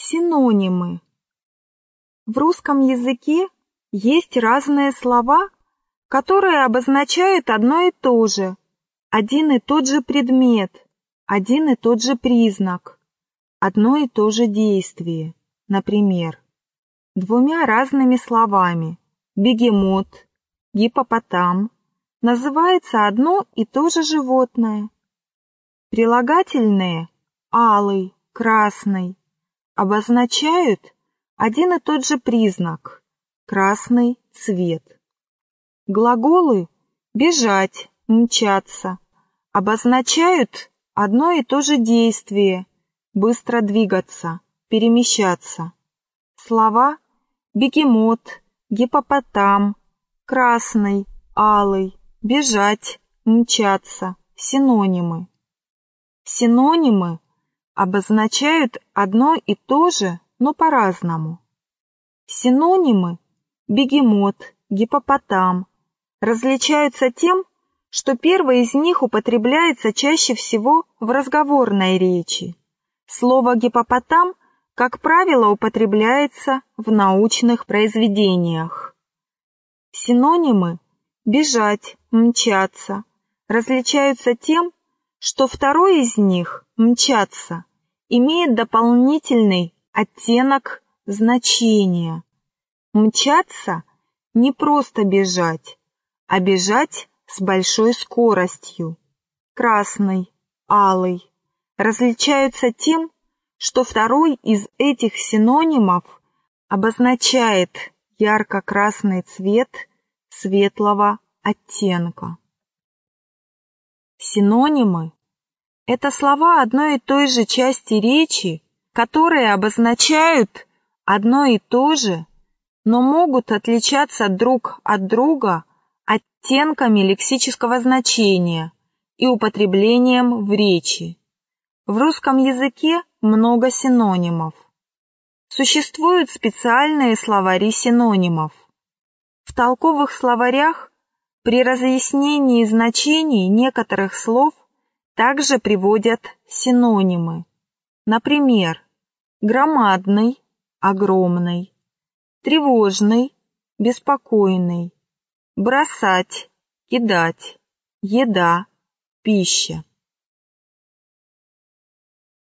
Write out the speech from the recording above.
Синонимы. В русском языке есть разные слова, которые обозначают одно и то же, один и тот же предмет, один и тот же признак, одно и то же действие. Например, двумя разными словами бегемот, гиппопотам называется одно и то же животное. Прилагательные алый, красный обозначают один и тот же признак – красный цвет. Глаголы бежать, мчаться обозначают одно и то же действие – быстро двигаться, перемещаться. Слова бегемот, гиппопотам, красный, алый, бежать, мчаться – синонимы. Синонимы обозначают одно и то же, но по-разному. Синонимы бегемот, гиппопотам различаются тем, что первый из них употребляется чаще всего в разговорной речи. Слово гиппопотам, как правило, употребляется в научных произведениях. Синонимы бежать, мчаться различаются тем, что второй из них, мчаться, имеет дополнительный оттенок значения. Мчаться не просто бежать, а бежать с большой скоростью. Красный, алый различаются тем, что второй из этих синонимов обозначает ярко-красный цвет светлого оттенка. Синонимы – это слова одной и той же части речи, которые обозначают одно и то же, но могут отличаться друг от друга оттенками лексического значения и употреблением в речи. В русском языке много синонимов. Существуют специальные словари синонимов. В толковых словарях при разъяснении значений некоторых слов также приводят синонимы. Например, громадный, огромный, тревожный, беспокойный, бросать, кидать, еда, пища.